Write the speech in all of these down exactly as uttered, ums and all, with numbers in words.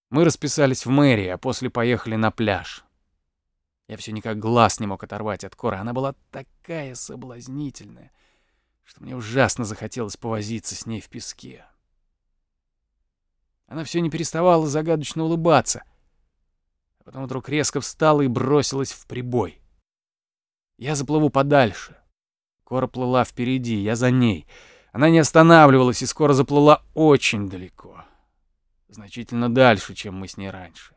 Мы расписались в мэрии, а после поехали на пляж. Я все никак глаз не мог оторвать от Коры. Она была такая соблазнительная, что мне ужасно захотелось повозиться с ней в песке. Она все не переставала загадочно улыбаться, а потом вдруг резко встала и бросилась в прибой. Я заплыву подальше. Кора плыла впереди, я за ней. Она не останавливалась и скоро заплыла очень далеко. Значительно дальше, чем мы с ней раньше.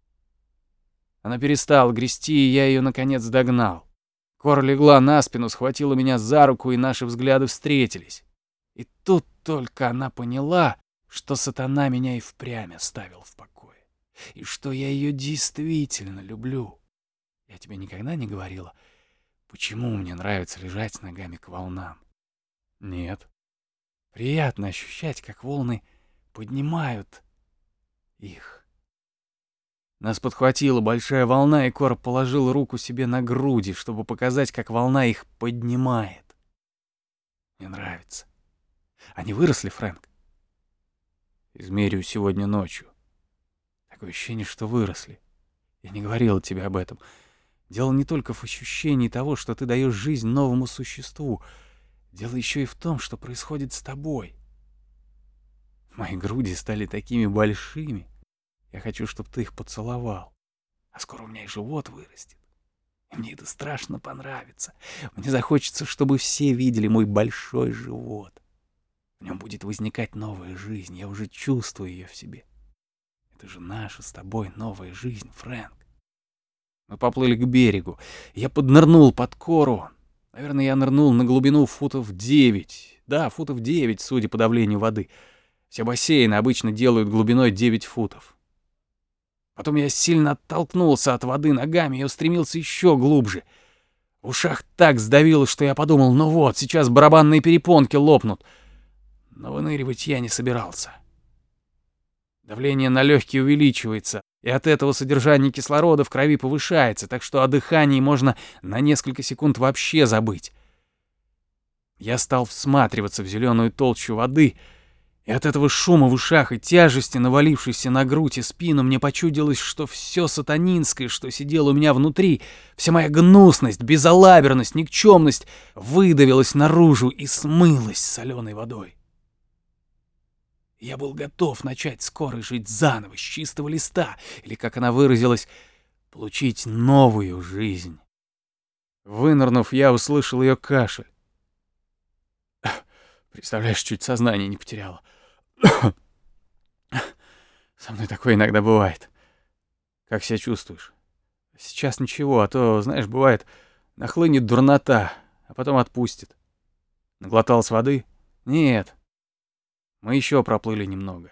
Она перестала грести, и я ее наконец догнал. Кора легла на спину, схватила меня за руку, и наши взгляды встретились. И тут только она поняла, что сатана меня и впрямь оставил в покое. И что я ее действительно люблю. Я тебе никогда не говорила, почему мне нравится лежать с ногами к волнам? Нет. Приятно ощущать, как волны поднимают их. Нас подхватила большая волна, и Кора положила руку себе на груди, чтобы показать, как волна их поднимает. Мне нравится. Они выросли, Фрэнк? Измерю сегодня ночью. Такое ощущение, что выросли. Я не говорила тебе об этом. Дело не только в ощущении того, что ты даешь жизнь новому существу. Дело еще и в том, что происходит с тобой. Мои груди стали такими большими. Я хочу, чтобы ты их поцеловал. А скоро у меня и живот вырастет. И мне это страшно понравится. Мне захочется, чтобы все видели мой большой живот. В нем будет возникать новая жизнь. Я уже чувствую ее в себе. Это же наша с тобой новая жизнь, Фрэнк. Мы поплыли к берегу. Я поднырнул под Кору. Наверное, я нырнул на глубину футов девять. Да, футов девять, судя по давлению воды. Все бассейны обычно делают глубиной девять футов. Потом я сильно оттолкнулся от воды ногами и устремился еще глубже. В ушах так сдавило, что я подумал, ну вот, сейчас барабанные перепонки лопнут. Но выныривать я не собирался. Давление на легкие увеличивается, и от этого содержание кислорода в крови повышается, так что о дыхании можно на несколько секунд вообще забыть. Я стал всматриваться в зеленую толщу воды, и от этого шума в ушах и тяжести, навалившейся на грудь и спину, мне почудилось, что все сатанинское, что сидело у меня внутри, вся моя гнусность, безалаберность, никчемность выдавилась наружу и смылась соленой водой. Я был готов начать скоро жить заново, с чистого листа, или, как она выразилась, получить новую жизнь. Вынырнув, я услышал ее кашель. Представляешь, чуть сознание не потеряла. Со мной такое иногда бывает. Как себя чувствуешь? Сейчас ничего, а то, знаешь, бывает, нахлынет дурнота, а потом отпустит. Наглоталась воды? Нет. Мы еще проплыли немного.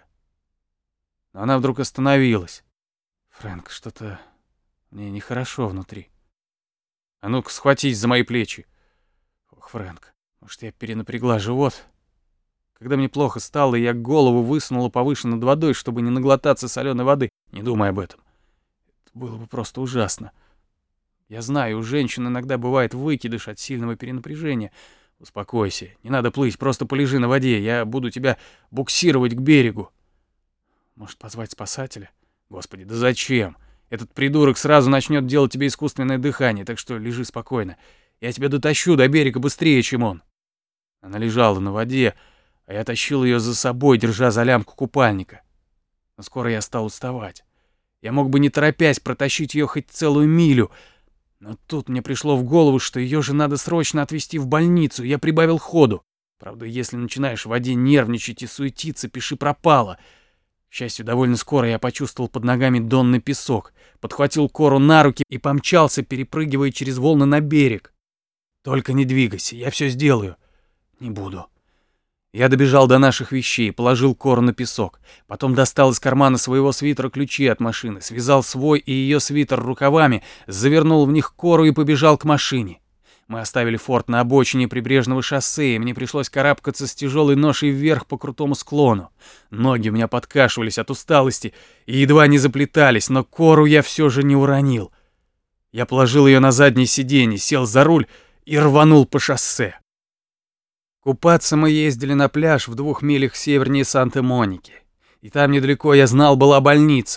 Но она вдруг остановилась. Фрэнк, что-то мне нехорошо внутри. А ну-ка, схватись за мои плечи. Ох, Фрэнк, может, я перенапрягла живот? Когда мне плохо стало, я голову высунула повыше над водой, чтобы не наглотаться соленой воды. Не думай об этом. Это было бы просто ужасно. Я знаю, у женщин иногда бывает выкидыш от сильного перенапряжения. Успокойся, не надо плыть, просто полежи на воде, я буду тебя буксировать к берегу. Может, позвать спасателя? Господи, да зачем? Этот придурок сразу начнет делать тебе искусственное дыхание, так что лежи спокойно. Я тебя дотащу до берега быстрее, чем он. Она лежала на воде, а я тащил ее за собой, держа за лямку купальника. Но скоро я стал уставать. Я мог бы, не торопясь, протащить ее хоть целую милю, но тут мне пришло в голову, что ее же надо срочно отвезти в больницу. Я прибавил ходу. Правда, если начинаешь в воде нервничать и суетиться, пиши пропало. К счастью, довольно скоро я почувствовал под ногами донный песок, подхватил Кору на руки и помчался, перепрыгивая через волны на берег. Только не двигайся, я все сделаю. Не буду. Я добежал до наших вещей, положил Кору на песок. Потом достал из кармана своего свитера ключи от машины, связал свой и ее свитер рукавами, завернул в них Кору и побежал к машине. Мы оставили форт на обочине прибрежного шоссе, и мне пришлось карабкаться с тяжелой ношей вверх по крутому склону. Ноги у меня подкашивались от усталости и едва не заплетались, но Кору я все же не уронил. Я положил ее на заднее сиденье, сел за руль и рванул по шоссе. Купаться мы ездили на пляж в двух милях севернее Санта-Моники. И там недалеко, я знал, была больница.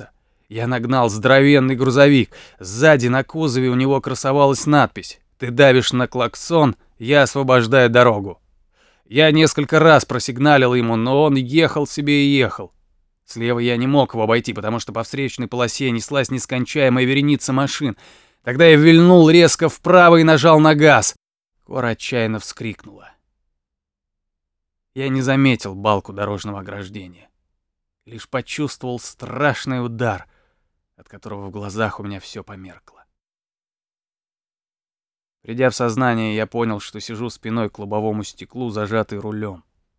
Я нагнал здоровенный грузовик. Сзади на кузове у него красовалась надпись: «Ты давишь на клаксон, я освобождаю дорогу». Я несколько раз просигналил ему, но он ехал себе и ехал. Слева я не мог его обойти, потому что по встречной полосе неслась нескончаемая вереница машин. Тогда я вильнул резко вправо и нажал на газ. Кора отчаянно вскрикнула. Я не заметил балку дорожного ограждения. Лишь почувствовал страшный удар, от которого в глазах у меня все померкло. Придя в сознание, я понял, что сижу спиной к лобовому стеклу, зажатый рулем.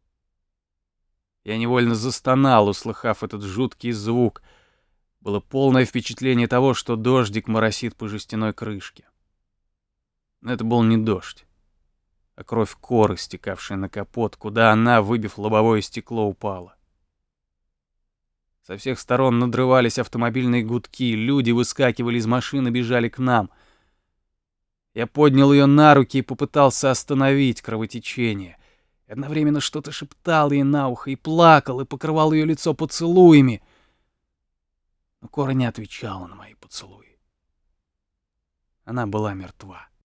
Я невольно застонал, услыхав этот жуткий звук. Было полное впечатление того, что дождик моросит по жестяной крышке. Но это был не дождь, а кровь Коры, стекавшая на капот, куда она, выбив лобовое стекло, упала. Со всех сторон надрывались автомобильные гудки, люди выскакивали из машин и бежали к нам. Я поднял ее на руки и попытался остановить кровотечение. И одновременно что-то шептал ей на ухо, и плакал, и покрывал ее лицо поцелуями. Но Кора не отвечала на мои поцелуи. Она была мертва.